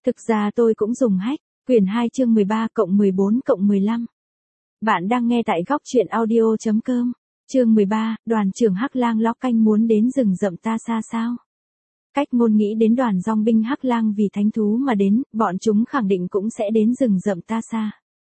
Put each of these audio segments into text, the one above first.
Thực ra tôi cũng dùng hack, quyển 2 chương 13/14/15. Bạn đang nghe tại góc truyện audio.com. Chương 13, đoàn trưởng Hắc Lang ló canh muốn đến rừng rậm ta xa sao? Cách ngôn nghĩ đến đoàn dòng binh Hắc Lang vì thánh thú mà đến, bọn chúng khẳng định cũng sẽ đến rừng rậm ta xa.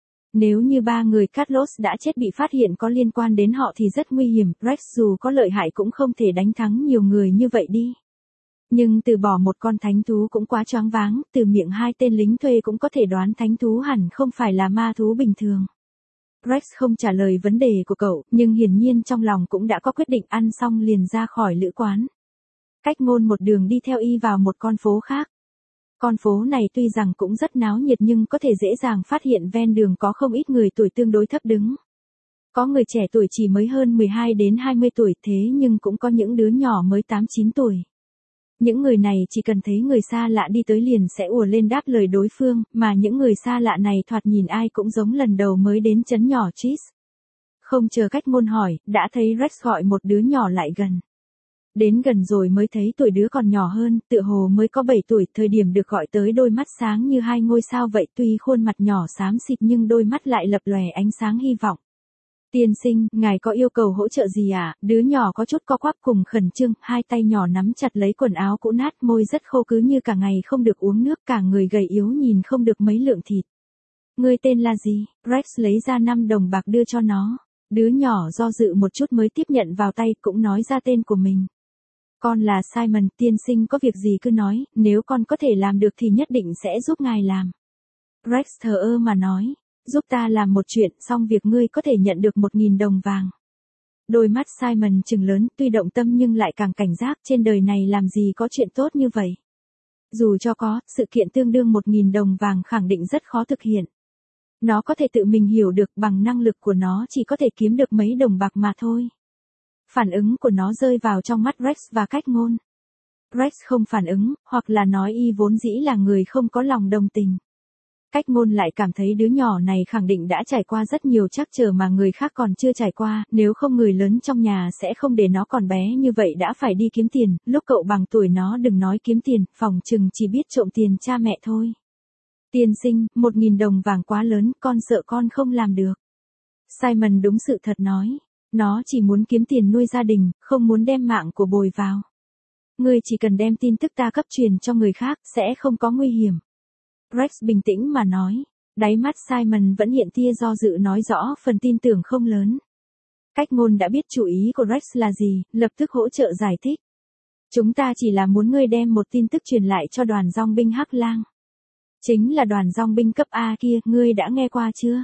Nếu như 3 người Carlos đã chết bị phát hiện có liên quan đến họ thì rất nguy hiểm, Rex dù có lợi hại cũng không thể đánh thắng nhiều người như vậy đi. Nhưng từ bỏ một con thánh thú cũng quá choáng váng, từ miệng 2 tên lính thuê cũng có thể đoán thánh thú hẳn không phải là ma thú bình thường. Rex không trả lời vấn đề của cậu, nhưng hiển nhiên trong lòng cũng đã có quyết định, ăn xong liền ra khỏi lữ quán. Cách ngôn một đường đi theo y vào một con phố khác. Con phố này tuy rằng cũng rất náo nhiệt nhưng có thể dễ dàng phát hiện ven đường có không ít người tuổi tương đối thấp đứng. Có người trẻ tuổi chỉ mới hơn 12 đến 20 tuổi thế nhưng cũng có những đứa nhỏ mới 8-9 tuổi. Những người này chỉ cần thấy người xa lạ đi tới liền sẽ ùa lên đáp lời đối phương, mà những người xa lạ này thoạt nhìn ai cũng giống lần đầu mới đến trấn nhỏ Cheese. Không chờ cách ngôn hỏi, đã thấy Rex gọi một đứa nhỏ lại gần. Đến gần rồi mới thấy tuổi đứa còn nhỏ hơn, tựa hồ mới có 7 tuổi, thời điểm được gọi tới đôi mắt sáng như 2 ngôi sao vậy, tuy khuôn mặt nhỏ xám xịt nhưng đôi mắt lại lập lòe ánh sáng hy vọng. Tiên sinh, ngài có yêu cầu hỗ trợ gì à? Đứa nhỏ có chút co quắp cùng khẩn trương, 2 tay nhỏ nắm chặt lấy quần áo cũ nát, môi rất khô cứ như cả ngày không được uống nước, cả người gầy yếu nhìn không được mấy lượng thịt. Ngươi tên là gì? Rex lấy ra 5 đồng bạc đưa cho nó. Đứa nhỏ do dự một chút mới tiếp nhận vào tay, cũng nói ra tên của mình. Con là Simon, tiên sinh có việc gì cứ nói, nếu con có thể làm được thì nhất định sẽ giúp ngài làm. Rex thờ ơ mà nói. Giúp ta làm một chuyện, xong việc ngươi có thể nhận được 1.000 đồng vàng. Đôi mắt Simon trừng lớn, tuy động tâm nhưng lại càng cảnh giác, trên đời này làm gì có chuyện tốt như vậy. Dù cho có, sự kiện tương đương 1.000 đồng vàng khẳng định rất khó thực hiện. Nó có thể tự mình hiểu được, bằng năng lực của nó chỉ có thể kiếm được mấy đồng bạc mà thôi. Phản ứng của nó rơi vào trong mắt Rex và cách ngôn. Rex không phản ứng, hoặc là nói y vốn dĩ là người không có lòng đồng tình. Cách ngôn lại cảm thấy đứa nhỏ này khẳng định đã trải qua rất nhiều trắc trở mà người khác còn chưa trải qua, nếu không người lớn trong nhà sẽ không để nó còn bé như vậy đã phải đi kiếm tiền, lúc cậu bằng tuổi nó đừng nói kiếm tiền, phỏng chừng chỉ biết trộm tiền cha mẹ thôi. Tiên sinh, 1.000 đồng vàng quá lớn, con sợ con không làm được. Simon đúng sự thật nói, nó chỉ muốn kiếm tiền nuôi gia đình, không muốn đem mạng của bồi vào. Ngươi chỉ cần đem tin tức ta cấp truyền cho người khác, sẽ không có nguy hiểm. Rex bình tĩnh mà nói, đáy mắt Simon vẫn hiện tia do dự nói rõ phần tin tưởng không lớn. Cách ngôn đã biết chủ ý của Rex là gì, lập tức hỗ trợ giải thích. Chúng ta chỉ là muốn ngươi đem một tin tức truyền lại cho đoàn dòng binh Hắc Lang. Chính là đoàn dòng binh cấp A kia, ngươi đã nghe qua chưa?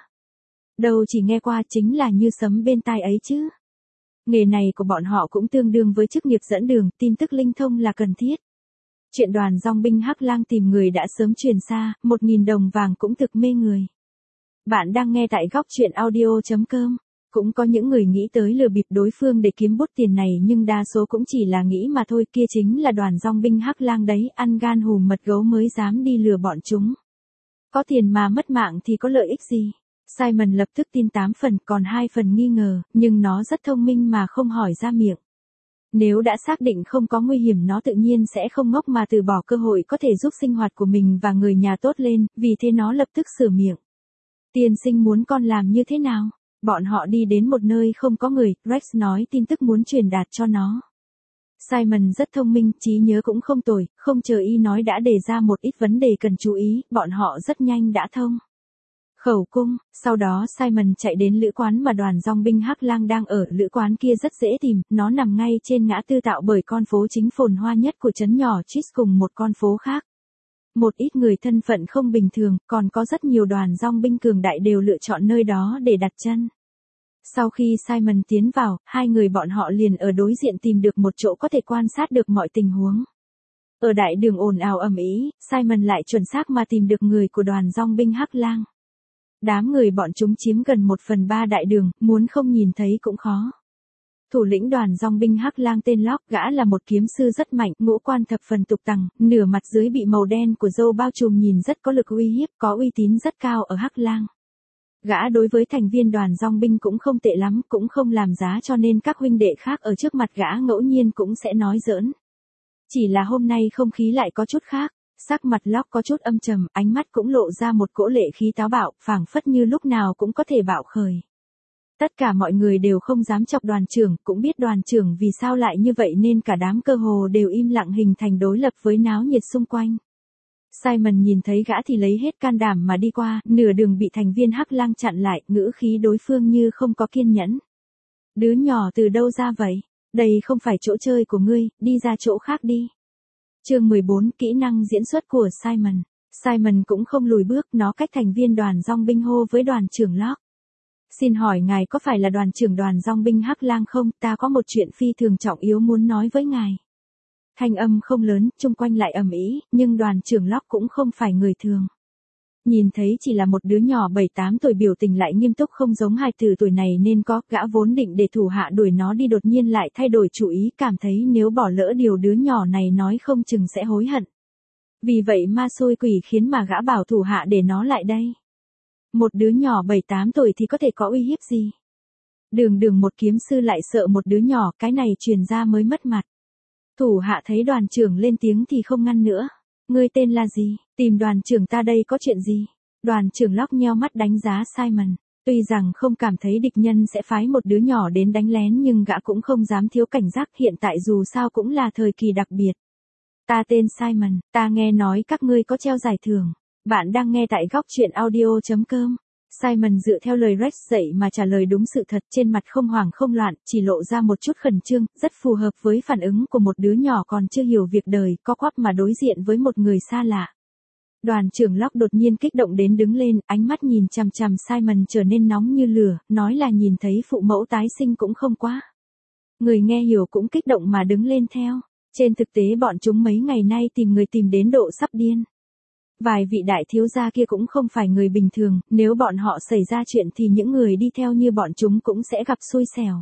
Đâu chỉ nghe qua, chính là như sấm bên tai ấy chứ. Nghề này của bọn họ cũng tương đương với chức nghiệp dẫn đường, tin tức linh thông là cần thiết. Chuyện đoàn dòng binh Hắc Lang tìm người đã sớm truyền xa, 1.000 đồng vàng cũng thực mê người. Bạn đang nghe tại góc truyện audio.com. Cũng có những người nghĩ tới lừa bịp đối phương để kiếm bút tiền này nhưng đa số cũng chỉ là nghĩ mà thôi, kia chính là đoàn dòng binh Hắc Lang đấy, ăn gan hùm mật gấu mới dám đi lừa bọn chúng. Có tiền mà mất mạng thì có lợi ích gì? Simon lập tức tin 8 phần, còn 2 phần nghi ngờ, nhưng nó rất thông minh mà không hỏi ra miệng. Nếu đã xác định không có nguy hiểm nó tự nhiên sẽ không ngốc mà từ bỏ cơ hội có thể giúp sinh hoạt của mình và người nhà tốt lên, vì thế nó lập tức sửa miệng. Tiên sinh muốn con làm như thế nào? Bọn họ đi đến một nơi không có người, Rex nói tin tức muốn truyền đạt cho nó. Simon rất thông minh, trí nhớ cũng không tồi, không chờ y nói đã đề ra một ít vấn đề cần chú ý, bọn họ rất nhanh đã thông. Khẩu cung, sau đó Simon chạy đến lữ quán mà đoàn dòng binh Hắc Lang đang ở, lữ quán kia rất dễ tìm, nó nằm ngay trên ngã tư tạo bởi con phố chính phồn hoa nhất của trấn nhỏ Cheese cùng một con phố khác. Một ít người thân phận không bình thường, còn có rất nhiều đoàn dòng binh cường đại đều lựa chọn nơi đó để đặt chân. Sau khi Simon tiến vào, 2 người bọn họ liền ở đối diện tìm được một chỗ có thể quan sát được mọi tình huống. Ở đại đường ồn ào ầm ĩ, Simon lại chuẩn xác mà tìm được người của đoàn dòng binh Hắc Lang. Đám người bọn chúng chiếm gần 1/3 đại đường, muốn không nhìn thấy cũng khó. Thủ lĩnh đoàn dòng binh Hắc Lang tên Locke, gã là một kiếm sư rất mạnh, ngũ quan thập phần tục tằng, nửa mặt dưới bị màu đen của râu bao trùm nhìn rất có lực uy hiếp, có uy tín rất cao ở Hắc Lang. Gã đối với thành viên đoàn dòng binh cũng không tệ lắm, cũng không làm giá cho nên các huynh đệ khác ở trước mặt gã ngẫu nhiên cũng sẽ nói giỡn. Chỉ là hôm nay không khí lại có chút khác. Sắc mặt Locke có chút âm trầm, ánh mắt cũng lộ ra một cỗ lệ khí táo bạo, phảng phất như lúc nào cũng có thể bạo khởi. Tất cả mọi người đều không dám chọc đoàn trưởng, cũng biết đoàn trưởng vì sao lại như vậy nên cả đám cơ hồ đều im lặng hình thành đối lập với náo nhiệt xung quanh. Simon nhìn thấy gã thì lấy hết can đảm mà đi qua, nửa đường bị thành viên Hắc Lang chặn lại, ngữ khí đối phương như không có kiên nhẫn. Đứa nhỏ từ đâu ra vậy? Đây không phải chỗ chơi của ngươi, đi ra chỗ khác đi. Chương 14, kỹ năng diễn xuất của Simon. Simon cũng không lùi bước, nó cách thành viên đoàn dong binh hô với đoàn trưởng Locke. Xin hỏi ngài có phải là đoàn trưởng đoàn dong binh Hắc Lang không? Ta có một chuyện phi thường trọng yếu muốn nói với ngài. Thanh âm không lớn, chung quanh lại ầm ĩ, nhưng đoàn trưởng Locke cũng không phải người thường. Nhìn thấy chỉ là một đứa nhỏ 7-8 tuổi biểu tình lại nghiêm túc không giống hài tử tuổi này nên có, gã vốn định để thủ hạ đuổi nó đi đột nhiên lại thay đổi chủ ý, cảm thấy nếu bỏ lỡ điều đứa nhỏ này nói không chừng sẽ hối hận. Vì vậy ma xui quỷ khiến mà gã bảo thủ hạ để nó lại đây. Một đứa nhỏ 7-8 tuổi thì có thể có uy hiếp gì? Đường một kiếm sư lại sợ một đứa nhỏ, cái này truyền ra mới mất mặt. Thủ hạ thấy đoàn trưởng lên tiếng thì không ngăn nữa. Ngươi tên là gì? Tìm đoàn trưởng ta đây có chuyện gì? Đoàn trưởng Locke nheo mắt đánh giá Simon. Tuy rằng không cảm thấy địch nhân sẽ phái một đứa nhỏ đến đánh lén nhưng gã cũng không dám thiếu cảnh giác, hiện tại dù sao cũng là thời kỳ đặc biệt. Ta tên Simon, ta nghe nói các ngươi có treo giải thưởng. Bạn đang nghe tại góc truyện audio.com. Simon dựa theo lời Rex dạy mà trả lời đúng sự thật, trên mặt không hoảng không loạn, chỉ lộ ra một chút khẩn trương, rất phù hợp với phản ứng của một đứa nhỏ còn chưa hiểu việc đời, co quắp mà đối diện với một người xa lạ. Đoàn trưởng Locke đột nhiên kích động đến đứng lên, ánh mắt nhìn chằm chằm Simon trở nên nóng như lửa, nói là nhìn thấy phụ mẫu tái sinh cũng không quá. Người nghe hiểu cũng kích động mà đứng lên theo. Trên thực tế bọn chúng mấy ngày nay tìm người tìm đến độ sắp điên. Vài vị đại thiếu gia kia cũng không phải người bình thường, nếu bọn họ xảy ra chuyện thì những người đi theo như bọn chúng cũng sẽ gặp xui xẻo.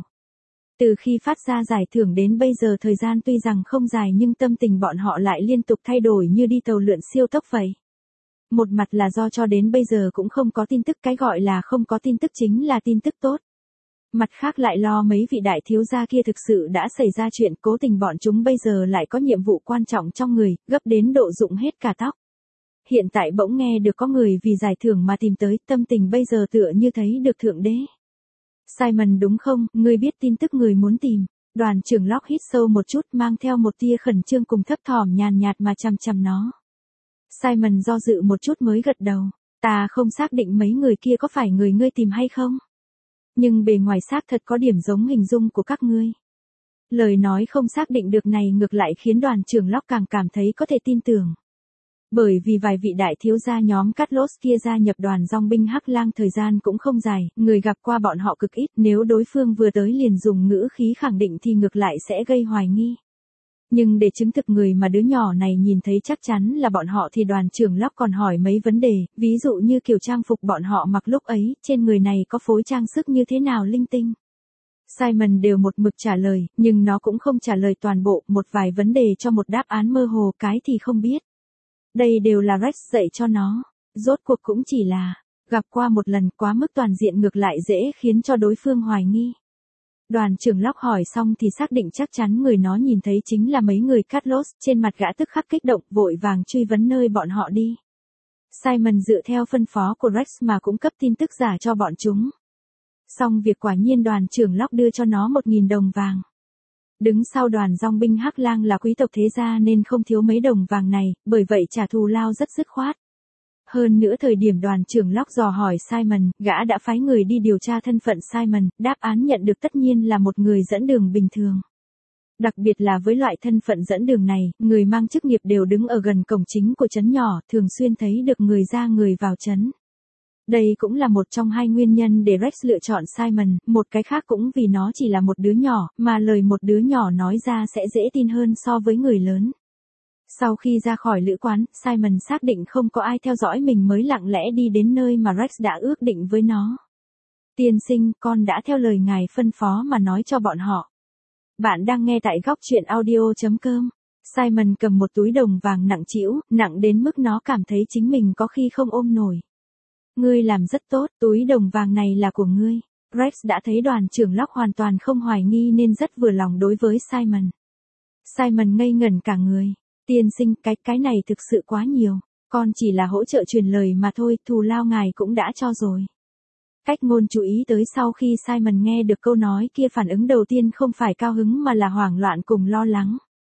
Từ khi phát ra giải thưởng đến bây giờ thời gian tuy rằng không dài nhưng tâm tình bọn họ lại liên tục thay đổi như đi tàu lượn siêu tốc vậy. Một mặt là do cho đến bây giờ cũng không có tin tức, cái gọi là không có tin tức chính là tin tức tốt. Mặt khác lại lo mấy vị đại thiếu gia kia thực sự đã xảy ra chuyện, cố tình bọn chúng bây giờ lại có nhiệm vụ quan trọng trong người, gấp đến độ rụng hết cả tóc. Hiện tại bỗng nghe được có người vì giải thưởng mà tìm tới, tâm tình bây giờ tựa như thấy được thượng đế. Simon đúng không, ngươi biết tin tức người muốn tìm. Đoàn trưởng Locke hít sâu một chút, mang theo một tia khẩn trương cùng thấp thỏm nhàn nhạt mà chằm chằm nó. Simon do dự một chút mới gật đầu. Ta không xác định mấy người kia có phải người ngươi tìm hay không. Nhưng bề ngoài xác thật có điểm giống hình dung của các ngươi. Lời nói không xác định được này ngược lại khiến đoàn trưởng Locke càng cảm thấy có thể tin tưởng. Bởi vì vài vị đại thiếu gia nhóm Carlos kia gia nhập đoàn dong binh Hắc Lang thời gian cũng không dài, người gặp qua bọn họ cực ít, nếu đối phương vừa tới liền dùng ngữ khí khẳng định thì ngược lại sẽ gây hoài nghi. Nhưng để chứng thực người mà đứa nhỏ này nhìn thấy chắc chắn là bọn họ thì đoàn trưởng Locke còn hỏi mấy vấn đề, ví dụ như kiểu trang phục bọn họ mặc lúc ấy, trên người này có phối trang sức như thế nào linh tinh. Simon đều một mực trả lời, nhưng nó cũng không trả lời toàn bộ, một vài vấn đề cho một đáp án mơ hồ, cái thì không biết. Đây đều là Rex dạy cho nó, rốt cuộc cũng chỉ là gặp qua một lần, quá mức toàn diện ngược lại dễ khiến cho đối phương hoài nghi. Đoàn trưởng Locke hỏi xong thì xác định chắc chắn người nó nhìn thấy chính là mấy người Carlos, trên mặt gã tức khắc kích động, vội vàng truy vấn nơi bọn họ đi. Simon dựa theo phân phó của Rex mà cũng cấp tin tức giả cho bọn chúng. Xong việc quả nhiên đoàn trưởng Locke đưa cho nó 1.000 đồng vàng. Đứng sau đoàn dong binh Hắc Lang là quý tộc thế gia nên không thiếu mấy đồng vàng này, bởi vậy trả thù lao rất dứt khoát. Hơn nữa thời điểm đoàn trưởng Locke dò hỏi Simon, gã đã phái người đi điều tra thân phận Simon, đáp án nhận được tất nhiên là một người dẫn đường bình thường. Đặc biệt là với loại thân phận dẫn đường này, người mang chức nghiệp đều đứng ở gần cổng chính của trấn nhỏ, thường xuyên thấy được người ra người vào trấn. Đây cũng là một trong hai nguyên nhân để Rex lựa chọn Simon, một cái khác cũng vì nó chỉ là một đứa nhỏ, mà lời một đứa nhỏ nói ra sẽ dễ tin hơn so với người lớn. Sau khi ra khỏi lữ quán, Simon xác định không có ai theo dõi mình mới lặng lẽ đi đến nơi mà Rex đã ước định với nó. Tiên sinh, con đã theo lời ngài phân phó mà nói cho bọn họ. Bạn đang nghe tại góc truyện audio.com. Simon cầm một túi đồng vàng nặng trĩu, nặng đến mức nó cảm thấy chính mình có khi không ôm nổi. Ngươi làm rất tốt, túi đồng vàng này là của ngươi. Rex đã thấy đoàn trưởng Locke hoàn toàn không hoài nghi nên rất vừa lòng đối với Simon. Simon ngây ngẩn cả người. Tiên sinh, cái này thực sự quá nhiều, con chỉ là hỗ trợ truyền lời mà thôi, thù lao ngài cũng đã cho rồi. Cách ngôn chú ý tới sau khi Simon nghe được câu nói kia phản ứng đầu tiên không phải cao hứng mà là hoảng loạn cùng lo lắng.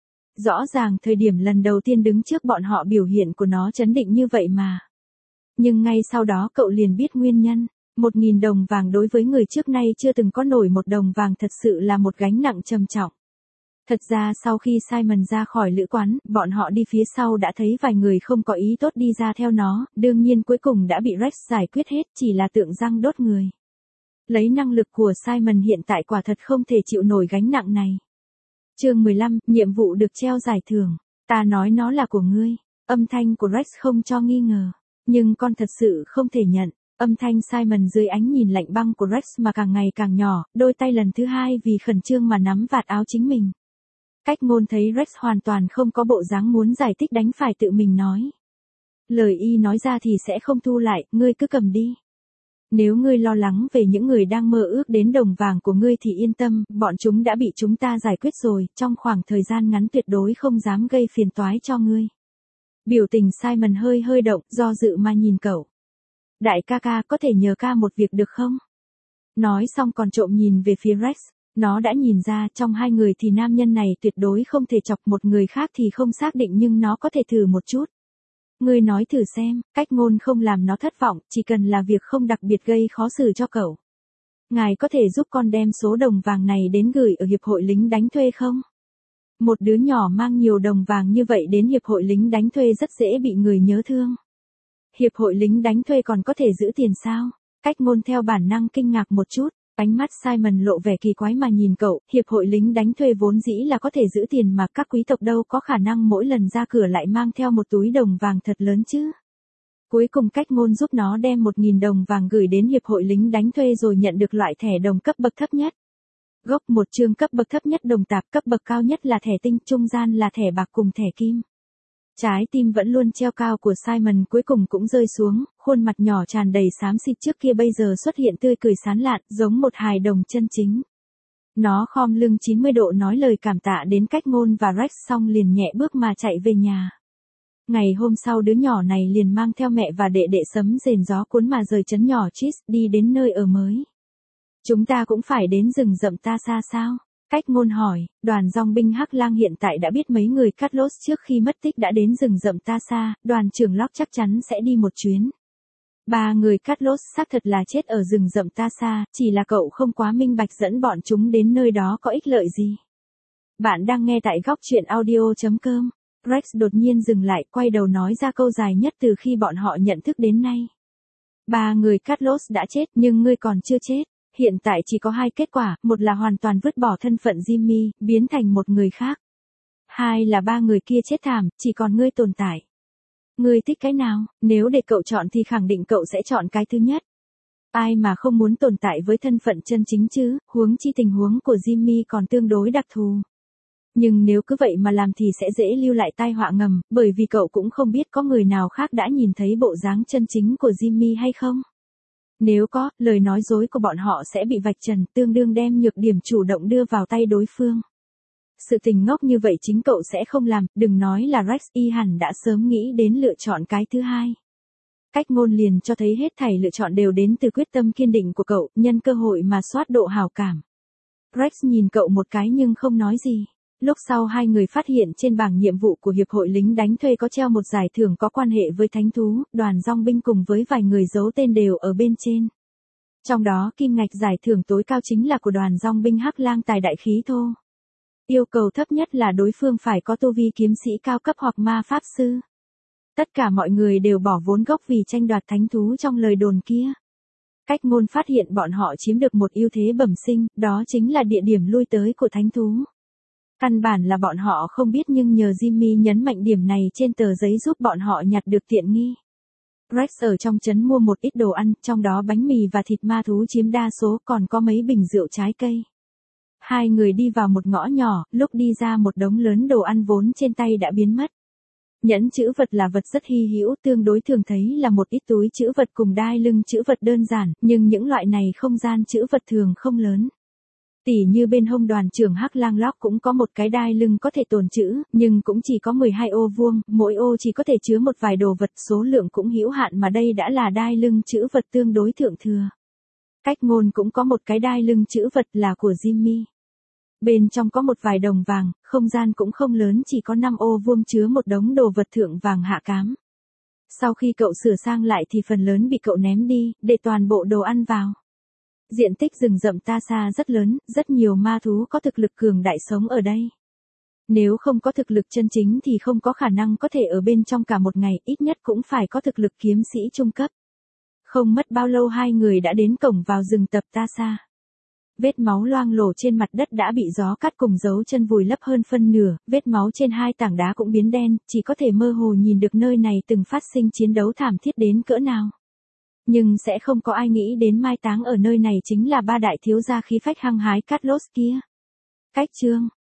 Rõ ràng thời điểm lần đầu tiên đứng trước bọn họ biểu hiện của nó trấn định như vậy mà. Nhưng ngay sau đó cậu liền biết nguyên nhân. 1.000 đồng vàng đối với người trước nay chưa từng có nổi 1 đồng vàng thật sự là một gánh nặng trầm trọng. Thật ra sau khi Simon ra khỏi lữ quán, bọn họ đi phía sau đã thấy vài người không có ý tốt đi ra theo nó, đương nhiên cuối cùng đã bị Rex giải quyết hết, chỉ là tượng răng đốt người. Lấy năng lực của Simon hiện tại quả thật không thể chịu nổi gánh nặng này. Chương 15, nhiệm vụ được treo giải thưởng. Ta nói nó là của ngươi. Âm thanh của Rex không cho nghi ngờ. Nhưng con thật sự không thể nhận. Âm thanh Simon dưới ánh nhìn lạnh băng của Rex mà càng ngày càng nhỏ, đôi tay lần thứ hai vì khẩn trương mà nắm vạt áo chính mình. Cách ngôn thấy Rex hoàn toàn không có bộ dáng muốn giải thích đành phải tự mình nói. Lời y nói ra thì sẽ không thu lại, ngươi cứ cầm đi. Nếu ngươi lo lắng về những người đang mơ ước đến đồng vàng của ngươi thì yên tâm, bọn chúng đã bị chúng ta giải quyết rồi, trong khoảng thời gian ngắn tuyệt đối không dám gây phiền toái cho ngươi. Biểu tình Simon hơi động, do dự mà nhìn cậu. Đại ca có thể nhờ ca một việc được không? Nói xong còn trộm nhìn về phía Rex. Nó đã nhìn ra trong hai người thì nam nhân này tuyệt đối không thể chọc, một người khác thì không xác định, nhưng nó có thể thử một chút. Ngươi nói thử xem, cách ngôn không làm nó thất vọng, chỉ cần là việc không đặc biệt gây khó xử cho cậu. Ngài có thể giúp con đem số đồng vàng này đến gửi ở hiệp hội lính đánh thuê không? Một đứa nhỏ mang nhiều đồng vàng như vậy đến hiệp hội lính đánh thuê rất dễ bị người nhớ thương. Hiệp hội lính đánh thuê còn có thể giữ tiền sao? Cách ngôn theo bản năng kinh ngạc một chút. Ánh mắt Simon lộ vẻ kỳ quái mà nhìn cậu, hiệp hội lính đánh thuê vốn dĩ là có thể giữ tiền mà các quý tộc đâu có khả năng mỗi lần ra cửa lại mang theo một túi đồng vàng thật lớn chứ. Cuối cùng cách ngôn giúp nó đem 1.000 đồng vàng gửi đến hiệp hội lính đánh thuê rồi nhận được loại thẻ đồng cấp bậc thấp nhất. Gốc một chương cấp bậc thấp nhất đồng tạp, cấp bậc cao nhất là thẻ tinh, trung gian là thẻ bạc cùng thẻ kim. Trái tim vẫn luôn treo cao của Simon cuối cùng cũng rơi xuống, khuôn mặt nhỏ tràn đầy xám xịt trước kia bây giờ xuất hiện tươi cười sán lạn, giống một hài đồng chân chính. Nó khom lưng 90 độ nói lời cảm tạ đến cách ngôn và Rex xong liền nhẹ bước mà chạy về nhà. Ngày hôm sau đứa nhỏ này liền mang theo mẹ và đệ đệ sấm rền gió cuốn mà rời trấn nhỏ Cheese đi đến nơi ở mới. Chúng ta cũng phải đến rừng rậm ta xa sao? Cách ngôn hỏi, đoàn dòng binh Hắc Lang hiện tại đã biết mấy người Carlos trước khi mất tích đã đến rừng rậm ta xa, đoàn trưởng Locke chắc chắn sẽ đi một chuyến. 3 người Carlos xác thật là chết ở rừng rậm ta xa, chỉ là cậu không quá minh bạch dẫn bọn chúng đến nơi đó có ích lợi gì. Bạn đang nghe tại góc truyện audio.com. Rex đột nhiên dừng lại, quay đầu nói ra câu dài nhất từ khi bọn họ nhận thức đến nay. 3 người Carlos đã chết nhưng ngươi còn chưa chết. Hiện tại chỉ có 2 kết quả, một là hoàn toàn vứt bỏ thân phận Jimmy, biến thành một người khác. 2 là 3 người kia chết thảm, chỉ còn ngươi tồn tại. Ngươi thích cái nào? Nếu để cậu chọn thì khẳng định cậu sẽ chọn cái thứ nhất. Ai mà không muốn tồn tại với thân phận chân chính chứ, huống chi tình huống của Jimmy còn tương đối đặc thù. Nhưng nếu cứ vậy mà làm thì sẽ dễ lưu lại tai họa ngầm, bởi vì cậu cũng không biết có người nào khác đã nhìn thấy bộ dáng chân chính của Jimmy hay không. Nếu có, lời nói dối của bọn họ sẽ bị vạch trần, tương đương đem nhược điểm chủ động đưa vào tay đối phương. Sự tình ngốc như vậy chính cậu sẽ không làm, đừng nói là Rex, y hẳn đã sớm nghĩ đến lựa chọn cái thứ hai. Cách ngôn liền cho thấy hết thảy lựa chọn đều đến từ quyết tâm kiên định của cậu, nhân cơ hội mà soát độ hảo cảm. Rex nhìn cậu một cái nhưng không nói gì. Lúc sau 2 người phát hiện trên bảng nhiệm vụ của Hiệp hội lính đánh thuê có treo một giải thưởng có quan hệ với thánh thú, đoàn dòng binh cùng với vài người giấu tên đều ở bên trên. Trong đó kim ngạch giải thưởng tối cao chính là của đoàn dòng binh Hắc Lang tài đại khí thô. Yêu cầu thấp nhất là đối phương phải có tu vi kiếm sĩ cao cấp hoặc ma pháp sư. Tất cả mọi người đều bỏ vốn gốc vì tranh đoạt thánh thú trong lời đồn kia. Cách ngôn phát hiện bọn họ chiếm được một ưu thế bẩm sinh, đó chính là địa điểm lui tới của thánh thú. Căn bản là bọn họ không biết nhưng nhờ Jimmy nhấn mạnh điểm này trên tờ giấy giúp bọn họ nhặt được tiện nghi. Rex ở trong trấn mua một ít đồ ăn, trong đó bánh mì và thịt ma thú chiếm đa số, còn có mấy bình rượu trái cây. 2 người đi vào một ngõ nhỏ, lúc đi ra một đống lớn đồ ăn vốn trên tay đã biến mất. Nhẫn chữ vật là vật rất hy hữu, tương đối thường thấy là một ít túi chữ vật cùng đai lưng chữ vật đơn giản, nhưng những loại này không gian chữ vật thường không lớn. Tỉ như bên hông đoàn trưởng Hắc Lang Lóc cũng có một cái đai lưng có thể tồn trữ, nhưng cũng chỉ có 12 ô vuông, mỗi ô chỉ có thể chứa một vài đồ vật, số lượng cũng hữu hạn mà đây đã là đai lưng trữ vật tương đối thượng thừa. Cách ngôn cũng có một cái đai lưng trữ vật là của Jimmy. Bên trong có một vài đồng vàng, không gian cũng không lớn, chỉ có 5 ô vuông chứa một đống đồ vật thượng vàng hạ cám. Sau khi cậu sửa sang lại thì phần lớn bị cậu ném đi, để toàn bộ đồ ăn vào. Diện tích rừng rậm Tasa rất lớn, rất nhiều ma thú có thực lực cường đại sống ở đây. Nếu không có thực lực chân chính thì không có khả năng có thể ở bên trong cả một ngày, ít nhất cũng phải có thực lực kiếm sĩ trung cấp. Không mất bao lâu hai người đã đến cổng vào rừng tập Tasa. Vết máu loang lổ trên mặt đất đã bị gió cắt cùng dấu chân vùi lấp hơn phân nửa, vết máu trên hai tảng đá cũng biến đen, chỉ có thể mơ hồ nhìn được nơi này từng phát sinh chiến đấu thảm thiết đến cỡ nào. Nhưng sẽ không có ai nghĩ đến mai táng ở nơi này chính là ba đại thiếu gia khí phách hăng hái Carlos kia. Cách chương